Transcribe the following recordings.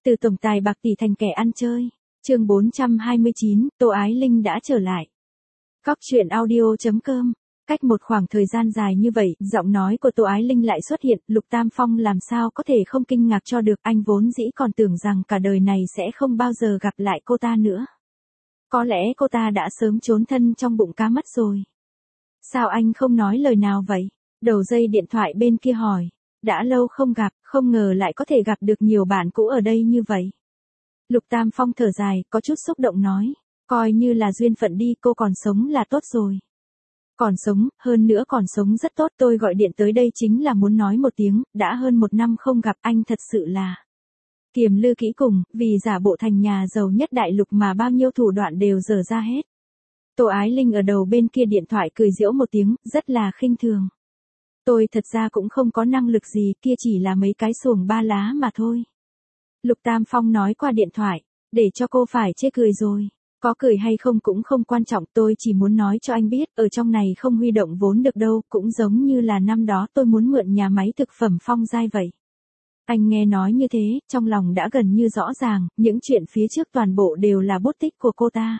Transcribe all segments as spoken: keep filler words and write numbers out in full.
Từ tổng tài bạc tỷ thành kẻ ăn chơi. Chương bốn trăm hai mươi chín, Tô Ái Linh đã trở lại. Cóc truyện audio chấm com. Cách một khoảng thời gian dài như vậy, giọng nói của Tô Ái Linh lại xuất hiện, Lục Tam Phong làm sao có thể không kinh ngạc cho được, anh vốn dĩ còn tưởng rằng cả đời này sẽ không bao giờ gặp lại cô ta nữa. Có lẽ cô ta đã sớm trốn thân trong bụng cá mất rồi. Sao anh không nói lời nào vậy? Đầu dây điện thoại bên kia hỏi. Đã lâu không gặp, không ngờ lại có thể gặp được nhiều bạn cũ ở đây như vậy. Lục Tam Phong thở dài, có chút xúc động nói. Coi như là duyên phận đi, cô còn sống là tốt rồi. Còn sống, hơn nữa còn sống rất tốt, tôi gọi điện tới đây chính là muốn nói một tiếng, đã hơn một năm không gặp anh thật sự là kiềm lư kỹ cùng, vì giả bộ thành nhà giàu nhất đại lục mà bao nhiêu thủ đoạn đều dở ra hết. Tô Ái Linh ở đầu bên kia điện thoại cười giễu một tiếng, rất là khinh thường. Tôi thật ra cũng không có năng lực gì, kia chỉ là mấy cái xuồng ba lá mà thôi. Lục Tam Phong nói qua điện thoại, để cho cô phải chê cười rồi. Có cười hay không cũng không quan trọng, tôi chỉ muốn nói cho anh biết, ở trong này không huy động vốn được đâu, cũng giống như là năm đó tôi muốn mượn nhà máy thực phẩm Phong Giai vậy. Anh nghe nói như thế, trong lòng đã gần như rõ ràng, những chuyện phía trước toàn bộ đều là bút tích của cô ta.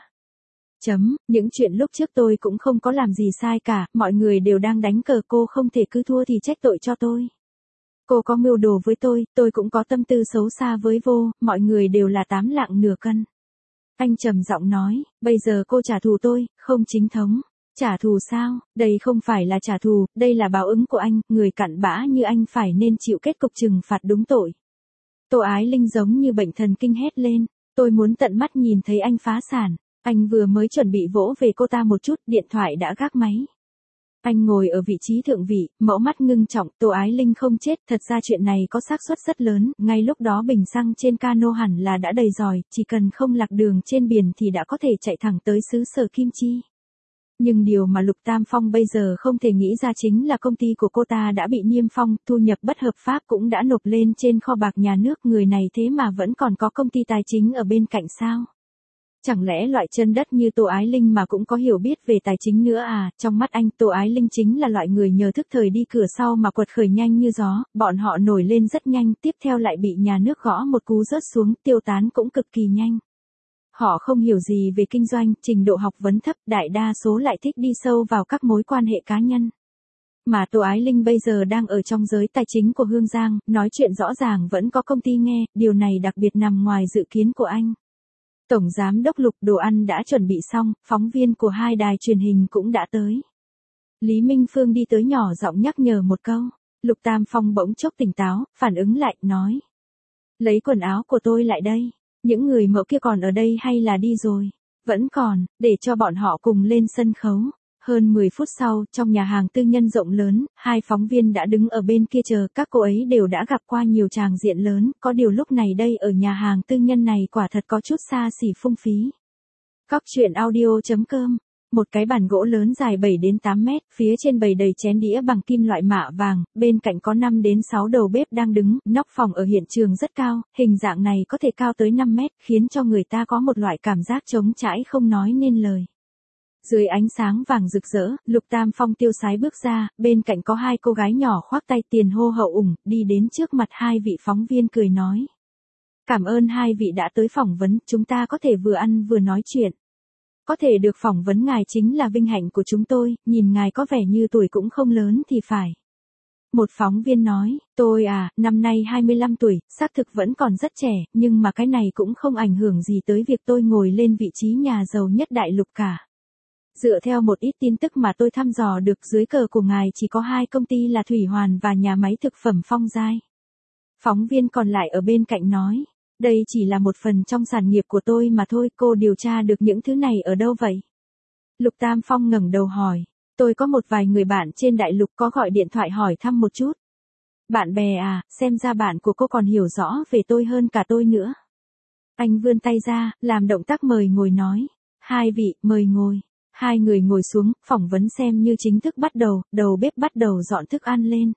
Chấm, những chuyện lúc trước tôi cũng không có làm gì sai cả, mọi người đều đang đánh cờ, cô không thể cứ thua thì trách tội cho tôi. Cô có mưu đồ với tôi, tôi cũng có tâm tư xấu xa với vô, mọi người đều là tám lạng nửa cân. Anh trầm giọng nói, bây giờ cô trả thù tôi, không chính thống. Trả thù sao? Đây không phải là trả thù, đây là báo ứng của anh, người cặn bã như anh phải nên chịu kết cục trừng phạt đúng tội. Tô Ái Linh giống như bệnh thần kinh hét lên, tôi muốn tận mắt nhìn thấy anh phá sản. Anh vừa mới chuẩn bị vỗ về cô ta một chút, điện thoại đã gác máy. Anh ngồi ở vị trí thượng vị, mẫu mắt ngưng trọng, Tô Ái Linh không chết, thật ra chuyện này có xác suất rất lớn, ngay lúc đó bình xăng trên cano hẳn là đã đầy rồi, chỉ cần không lạc đường trên biển thì đã có thể chạy thẳng tới xứ sở Kim Chi. Nhưng điều mà Lục Tam Phong bây giờ không thể nghĩ ra chính là công ty của cô ta đã bị niêm phong, thu nhập bất hợp pháp cũng đã nộp lên trên kho bạc nhà nước, người này thế mà vẫn còn có công ty tài chính ở bên cạnh sao? Chẳng lẽ loại chân đất như Tô Ái Linh mà cũng có hiểu biết về tài chính nữa à? Trong mắt anh, Tô Ái Linh chính là loại người nhờ thức thời đi cửa sau mà quật khởi nhanh như gió, bọn họ nổi lên rất nhanh, tiếp theo lại bị nhà nước gõ một cú rớt xuống, tiêu tán cũng cực kỳ nhanh. Họ không hiểu gì về kinh doanh, trình độ học vấn thấp, đại đa số lại thích đi sâu vào các mối quan hệ cá nhân. Mà Tô Ái Linh bây giờ đang ở trong giới tài chính của Hương Giang, nói chuyện rõ ràng vẫn có công ty nghe, điều này đặc biệt nằm ngoài dự kiến của anh. Tổng giám đốc Lục, đồ ăn đã chuẩn bị xong, phóng viên của hai đài truyền hình cũng đã tới. Lý Minh Phương đi tới nhỏ giọng nhắc nhở một câu. Lục Tam Phong bỗng chốc tỉnh táo, phản ứng lại, nói. Lấy quần áo của tôi lại đây. Những người mẫu kia còn ở đây hay là đi rồi? Vẫn còn, để cho bọn họ cùng lên sân khấu. Hơn mười phút sau, trong nhà hàng tư nhân rộng lớn, hai phóng viên đã đứng ở bên kia chờ, các cô ấy đều đã gặp qua nhiều tràng diện lớn, có điều lúc này đây ở nhà hàng tư nhân này quả thật có chút xa xỉ phung phí. Cóc truyện audio chấm com. Một cái bàn gỗ lớn dài bảy đến tám mét, phía trên bày đầy chén đĩa bằng kim loại mạ vàng, bên cạnh có năm đến sáu đầu bếp đang đứng, nóc phòng ở hiện trường rất cao, hình dạng này có thể cao tới năm mét, khiến cho người ta có một loại cảm giác trống trải không nói nên lời. Dưới ánh sáng vàng rực rỡ, Lục Tam Phong tiêu sái bước ra, bên cạnh có hai cô gái nhỏ khoác tay tiền hô hậu ủng, đi đến trước mặt hai vị phóng viên cười nói. Cảm ơn hai vị đã tới phỏng vấn, chúng ta có thể vừa ăn vừa nói chuyện. Có thể được phỏng vấn ngài chính là vinh hạnh của chúng tôi, nhìn ngài có vẻ như tuổi cũng không lớn thì phải. Một phóng viên nói, tôi à, năm nay hai mươi lăm tuổi, xác thực vẫn còn rất trẻ, nhưng mà cái này cũng không ảnh hưởng gì tới việc tôi ngồi lên vị trí nhà giàu nhất đại lục cả. Dựa theo một ít tin tức mà tôi thăm dò được, dưới cờ của ngài chỉ có hai công ty là Thủy Hoàn và nhà máy thực phẩm Phong Giai. Phóng viên còn lại ở bên cạnh nói, đây chỉ là một phần trong sản nghiệp của tôi mà thôi, cô điều tra được những thứ này ở đâu vậy? Lục Tam Phong ngẩng đầu hỏi, tôi có một vài người bạn trên đại lục có gọi điện thoại hỏi thăm một chút. Bạn bè à, xem ra bạn của cô còn hiểu rõ về tôi hơn cả tôi nữa. Anh vươn tay ra, làm động tác mời ngồi nói, hai vị, mời ngồi. Hai người ngồi xuống, phỏng vấn xem như chính thức bắt đầu, đầu bếp bắt đầu dọn thức ăn lên.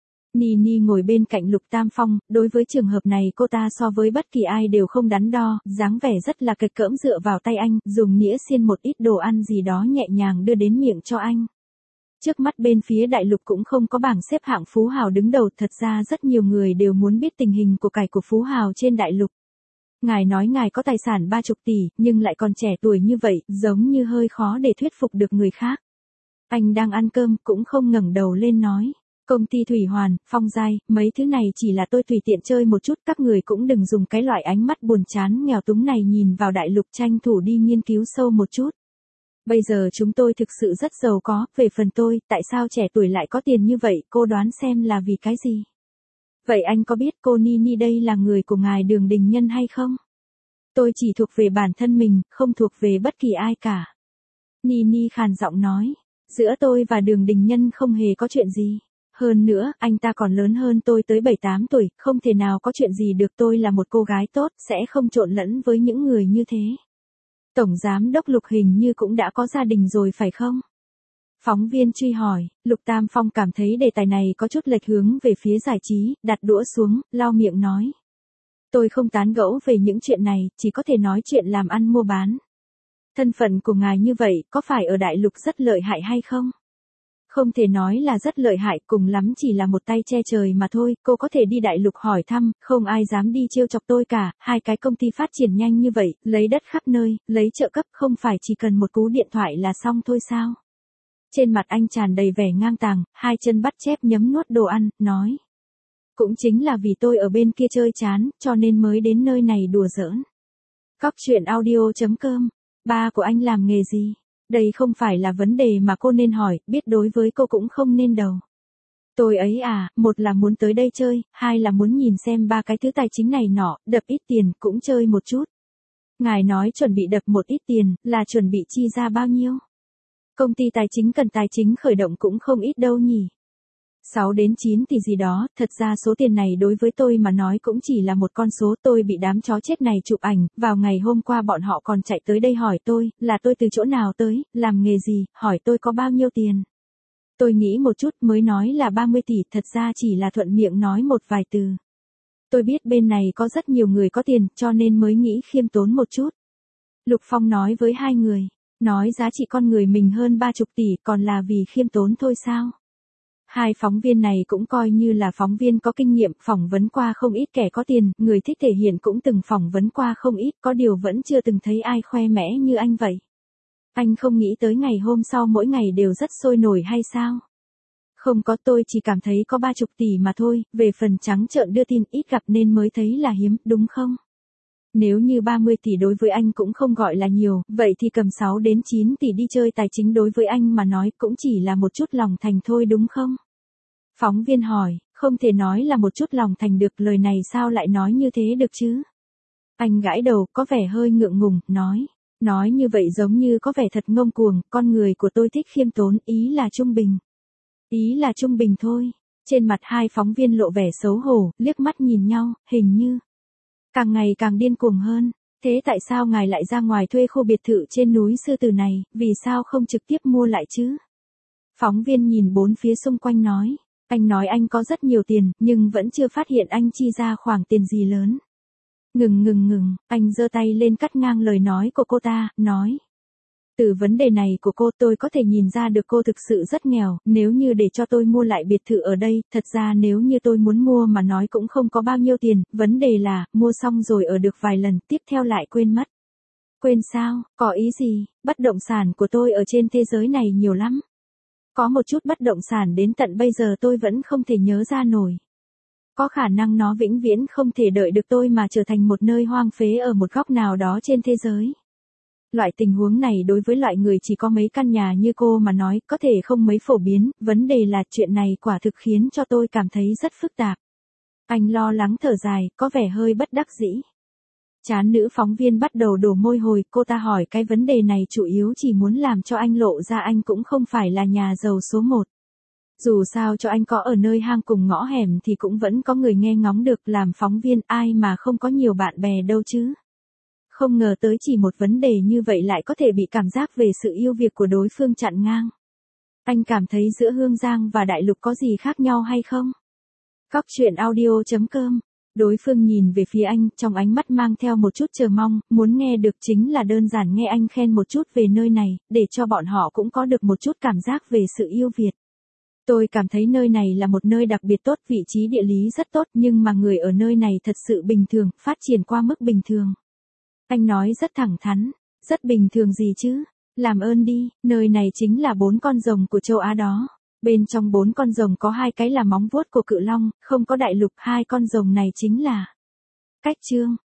Nini ngồi bên cạnh Lục Tam Phong, đối với trường hợp này cô ta so với bất kỳ ai đều không đắn đo, dáng vẻ rất là kịch cỡm dựa vào tay anh, dùng nĩa xiên một ít đồ ăn gì đó nhẹ nhàng đưa đến miệng cho anh. Trước mắt bên phía đại lục cũng không có bảng xếp hạng phú hào đứng đầu, thật ra rất nhiều người đều muốn biết tình hình của cải của phú hào trên đại lục. Ngài nói ngài có tài sản ba chục tỷ, nhưng lại còn trẻ tuổi như vậy, giống như hơi khó để thuyết phục được người khác. Anh đang ăn cơm, cũng không ngẩng đầu lên nói. Công ty Thủy Hoàn, Phong Giai, mấy thứ này chỉ là tôi tùy tiện chơi một chút, các người cũng đừng dùng cái loại ánh mắt buồn chán nghèo túng này nhìn vào đại lục, tranh thủ đi nghiên cứu sâu một chút. Bây giờ chúng tôi thực sự rất giàu có, về phần tôi, tại sao trẻ tuổi lại có tiền như vậy, cô đoán xem là vì cái gì? Vậy anh có biết cô Nini đây là người của ngài Đường Đình Nhân hay không? Tôi chỉ thuộc về bản thân mình, không thuộc về bất kỳ ai cả. Nini khàn giọng nói, giữa tôi và Đường Đình Nhân không hề có chuyện gì. Hơn nữa, anh ta còn lớn hơn tôi tới bảy tám tuổi, không thể nào có chuyện gì được, tôi là một cô gái tốt, sẽ không trộn lẫn với những người như thế. Tổng giám đốc Lục hình như cũng đã có gia đình rồi phải không? Phóng viên truy hỏi, Lục Tam Phong cảm thấy đề tài này có chút lệch hướng về phía giải trí, đặt đũa xuống, lau miệng nói. Tôi không tán gẫu về những chuyện này, chỉ có thể nói chuyện làm ăn mua bán. Thân phận của ngài như vậy, có phải ở đại lục rất lợi hại hay không? Không thể nói là rất lợi hại, cùng lắm chỉ là một tay che trời mà thôi, cô có thể đi đại lục hỏi thăm, không ai dám đi trêu chọc tôi cả, hai cái công ty phát triển nhanh như vậy, lấy đất khắp nơi, lấy trợ cấp, không phải chỉ cần một cú điện thoại là xong thôi sao? Trên mặt anh tràn đầy vẻ ngang tàng, hai chân bắt chép nhấm nuốt đồ ăn, nói. Cũng chính là vì tôi ở bên kia chơi chán, cho nên mới đến nơi này đùa giỡn. Cóc truyện audio chấm com, ba của anh làm nghề gì? Đây không phải là vấn đề mà cô nên hỏi, biết đối với cô cũng không nên đầu. Tôi ấy à, một là muốn tới đây chơi, hai là muốn nhìn xem ba cái thứ tài chính này nọ, đập ít tiền, cũng chơi một chút. Ngài nói chuẩn bị đập một ít tiền, là chuẩn bị chi ra bao nhiêu? Công ty tài chính cần tài chính khởi động cũng không ít đâu nhỉ. sáu đến chín tỷ gì đó, thật ra số tiền này đối với tôi mà nói cũng chỉ là một con số. Tôi bị đám chó chết này chụp ảnh, vào ngày hôm qua bọn họ còn chạy tới đây hỏi tôi, là tôi từ chỗ nào tới, làm nghề gì, hỏi tôi có bao nhiêu tiền. Tôi nghĩ một chút mới nói là ba mươi tỷ, thật ra chỉ là thuận miệng nói một vài từ. Tôi biết bên này có rất nhiều người có tiền, cho nên mới nghĩ khiêm tốn một chút. Lục Phong nói với hai người, nói giá trị con người mình hơn ba chục tỷ, còn là vì khiêm tốn thôi sao? Hai phóng viên này cũng coi như là phóng viên có kinh nghiệm, phỏng vấn qua không ít kẻ có tiền, người thích thể hiện cũng từng phỏng vấn qua không ít, có điều vẫn chưa từng thấy ai khoe mẽ như anh vậy. Anh không nghĩ tới ngày hôm sau mỗi ngày đều rất sôi nổi hay sao? Không có, tôi chỉ cảm thấy có ba chục tỷ mà thôi, về phần trắng trợn đưa tin ít gặp nên mới thấy là hiếm, đúng không? Nếu như ba mươi tỷ đối với anh cũng không gọi là nhiều, vậy thì cầm sáu đến chín tỷ đi chơi tài chính đối với anh mà nói cũng chỉ là một chút lòng thành thôi đúng không? Phóng viên hỏi, không thể nói là một chút lòng thành được, lời này sao lại nói như thế được chứ? Anh gãi đầu, có vẻ hơi ngượng ngùng, nói. Nói như vậy giống như có vẻ thật ngông cuồng, con người của tôi thích khiêm tốn, ý là trung bình. Ý là trung bình thôi. Trên mặt hai phóng viên lộ vẻ xấu hổ, liếc mắt nhìn nhau, hình như càng ngày càng điên cuồng hơn. Thế tại sao ngài lại ra ngoài thuê khu biệt thự trên núi Sư Tử này, vì sao không trực tiếp mua lại chứ? Phóng viên nhìn bốn phía xung quanh nói. Anh nói anh có rất nhiều tiền, nhưng vẫn chưa phát hiện anh chi ra khoản tiền gì lớn. Ngừng ngừng ngừng, anh giơ tay lên cắt ngang lời nói của cô ta, nói. Từ vấn đề này của cô tôi có thể nhìn ra được cô thực sự rất nghèo, nếu như để cho tôi mua lại biệt thự ở đây, thật ra nếu như tôi muốn mua mà nói cũng không có bao nhiêu tiền, vấn đề là, mua xong rồi ở được vài lần, tiếp theo lại quên mất. Quên sao, có ý gì, bất động sản của tôi ở trên thế giới này nhiều lắm. Có một chút bất động sản đến tận bây giờ tôi vẫn không thể nhớ ra nổi. Có khả năng nó vĩnh viễn không thể đợi được tôi mà trở thành một nơi hoang phế ở một góc nào đó trên thế giới. Loại tình huống này đối với loại người chỉ có mấy căn nhà như cô mà nói có thể không mấy phổ biến, vấn đề là chuyện này quả thực khiến cho tôi cảm thấy rất phức tạp. Anh lo lắng thở dài, có vẻ hơi bất đắc dĩ. Chán nữ phóng viên bắt đầu đổ môi hồi, cô ta hỏi cái vấn đề này chủ yếu chỉ muốn làm cho anh lộ ra anh cũng không phải là nhà giàu số một. Dù sao cho anh có ở nơi hang cùng ngõ hẻm thì cũng vẫn có người nghe ngóng được, làm phóng viên ai mà không có nhiều bạn bè đâu chứ. Không ngờ tới chỉ một vấn đề như vậy lại có thể bị cảm giác về sự yêu Việt của đối phương chặn ngang. Anh cảm thấy giữa Hương Giang và Đại Lục có gì khác nhau hay không? Cóc truyện audio chấm com. Đối phương nhìn về phía anh, trong ánh mắt mang theo một chút chờ mong, muốn nghe được chính là đơn giản nghe anh khen một chút về nơi này, để cho bọn họ cũng có được một chút cảm giác về sự yêu Việt. Tôi cảm thấy nơi này là một nơi đặc biệt tốt, vị trí địa lý rất tốt, nhưng mà người ở nơi này thật sự bình thường, phát triển qua mức bình thường. Anh nói rất thẳng thắn, rất bình thường gì chứ? Làm ơn đi, nơi này chính là bốn con rồng của châu Á đó. Bên trong bốn con rồng có hai cái là móng vuốt của cự long, không có đại lục, hai con rồng này chính là Cách Trương.